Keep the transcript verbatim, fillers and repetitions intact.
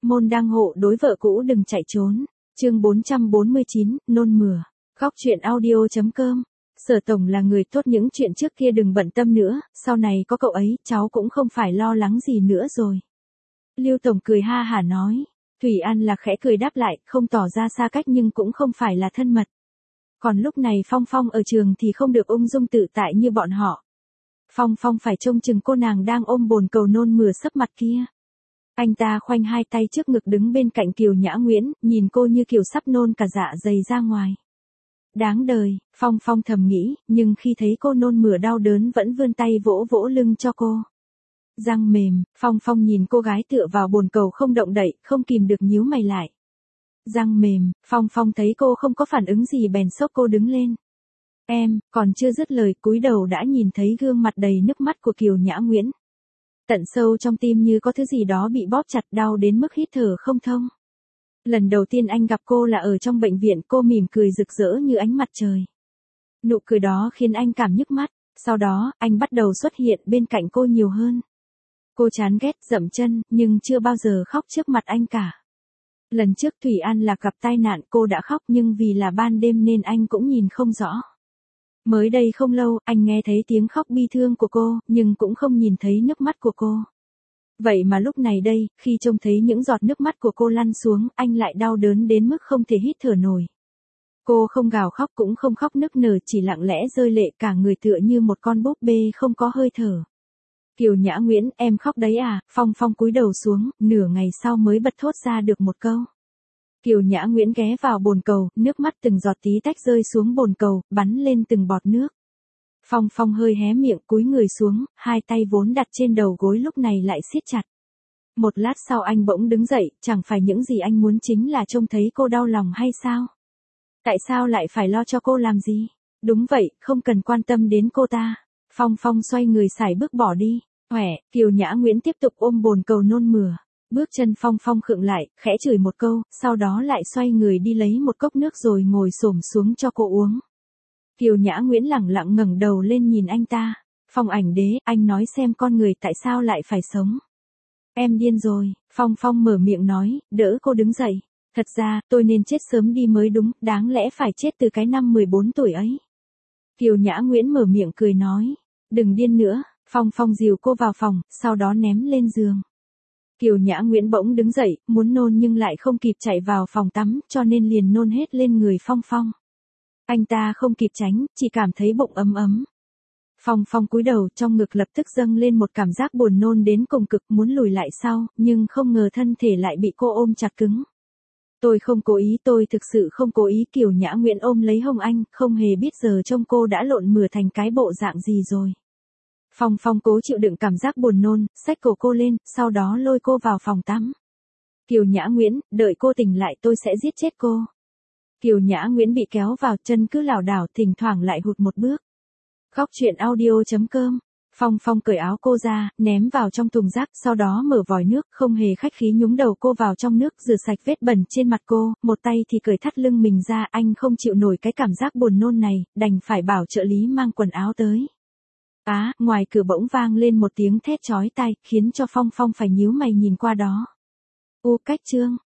Môn đăng hộ đối vợ cũ đừng chạy trốn. Chương bốn trăm bốn mươi chín, nôn mửa. Góc truyện audio chấm com. Sở tổng là người tốt, những chuyện trước kia đừng bận tâm nữa, sau này có cậu ấy, cháu cũng không phải lo lắng gì nữa rồi. Lưu tổng cười ha hả nói. Thủy An là khẽ cười đáp lại, không tỏ ra xa cách nhưng cũng không phải là thân mật. Còn lúc này Phong Phong ở trường thì không được ung dung tự tại như bọn họ. Phong Phong phải trông chừng cô nàng đang ôm bồn cầu nôn mửa sấp mặt kia. Anh ta khoanh hai tay trước ngực đứng bên cạnh Kiều Nhã Nguyễn, nhìn cô như kiểu sắp nôn cả dạ dày ra ngoài. Đáng đời, Phong Phong thầm nghĩ, nhưng khi thấy cô nôn mửa đau đớn vẫn vươn tay vỗ vỗ lưng cho cô. Răng mềm, Phong Phong nhìn cô gái tựa vào bồn cầu không động đậy, không kìm được nhíu mày lại. Răng mềm, Phong Phong thấy cô không có phản ứng gì bèn xốc cô đứng lên. Em, còn chưa dứt lời cúi đầu đã nhìn thấy gương mặt đầy nước mắt của Kiều Nhã Nguyễn. Tận sâu trong tim như có thứ gì đó bị bóp chặt, đau đến mức hít thở không thông. Lần đầu tiên anh gặp cô là ở trong bệnh viện, cô mỉm cười rực rỡ như ánh mặt trời. Nụ cười đó khiến anh cảm nhức mắt, sau đó, anh bắt đầu xuất hiện bên cạnh cô nhiều hơn. Cô chán ghét, dậm chân, nhưng chưa bao giờ khóc trước mặt anh cả. Lần trước Thủy An là gặp tai nạn, cô đã khóc nhưng vì là ban đêm nên anh cũng nhìn không rõ. Mới đây không lâu, anh nghe thấy tiếng khóc bi thương của cô, nhưng cũng không nhìn thấy nước mắt của cô. Vậy mà lúc này đây, khi trông thấy những giọt nước mắt của cô lăn xuống, anh lại đau đớn đến mức không thể hít thở nổi. Cô không gào khóc cũng không khóc nức nở, chỉ lặng lẽ rơi lệ, cả người tựa như một con búp bê không có hơi thở. Kiều Nhã Nguyễn, em khóc đấy à? Phong Phong cúi đầu xuống, nửa ngày sau mới bật thốt ra được một câu. Kiều Nhã Nguyễn ghé vào bồn cầu, nước mắt từng giọt tí tách rơi xuống bồn cầu, bắn lên từng bọt nước. Phong Phong hơi hé miệng, cúi người xuống, hai tay vốn đặt trên đầu gối lúc này lại siết chặt. Một lát sau anh bỗng đứng dậy, chẳng phải những gì anh muốn chính là trông thấy cô đau lòng hay sao? Tại sao lại phải lo cho cô làm gì? Đúng vậy, không cần quan tâm đến cô ta. Phong Phong xoay người sải bước bỏ đi. Khỏe, Kiều Nhã Nguyễn tiếp tục ôm bồn cầu nôn mửa. Bước chân Phong Phong khựng lại, khẽ chửi một câu, sau đó lại xoay người đi lấy một cốc nước rồi ngồi xổm xuống cho cô uống. Kiều Nhã Nguyễn lẳng lặng ngẩng đầu lên nhìn anh ta. Phong ảnh đế, anh nói xem con người tại sao lại phải sống. Em điên rồi, Phong Phong mở miệng nói, đỡ cô đứng dậy. Thật ra, tôi nên chết sớm đi mới đúng, đáng lẽ phải chết từ cái năm mười bốn tuổi ấy. Kiều Nhã Nguyễn mở miệng cười nói, đừng điên nữa. Phong Phong dìu cô vào phòng, sau đó ném lên giường. Kiều Nhã Nguyễn bỗng đứng dậy, muốn nôn nhưng lại không kịp chạy vào phòng tắm, cho nên liền nôn hết lên người Phong Phong. Anh ta không kịp tránh, chỉ cảm thấy bụng ấm ấm. Phong Phong cúi đầu, trong ngực lập tức dâng lên một cảm giác buồn nôn đến cùng cực, muốn lùi lại sau, nhưng không ngờ thân thể lại bị cô ôm chặt cứng. Tôi không cố ý, tôi thực sự không cố ý. Kiều Nhã Nguyễn ôm lấy hông anh, không hề biết giờ trông cô đã lộn mửa thành cái bộ dạng gì rồi. Phong Phong cố chịu đựng cảm giác buồn nôn, xách cổ cô lên, sau đó lôi cô vào phòng tắm. Kiều Nhã Nguyễn, đợi cô tỉnh lại tôi sẽ giết chết cô. Kiều Nhã Nguyễn bị kéo vào, chân cứ lảo đảo, thỉnh thoảng lại hụt một bước. Góc truyện audio chấm com. Phong Phong cởi áo cô ra, ném vào trong thùng rác, sau đó mở vòi nước, không hề khách khí nhúng đầu cô vào trong nước, rửa sạch vết bẩn trên mặt cô, một tay thì cởi thắt lưng mình ra. Anh không chịu nổi cái cảm giác buồn nôn này, đành phải bảo trợ lý mang quần áo tới. Á, à, ngoài cửa bỗng vang lên một tiếng thét chói tai, khiến cho Phong Phong phải nhíu mày nhìn qua đó. U cách chương.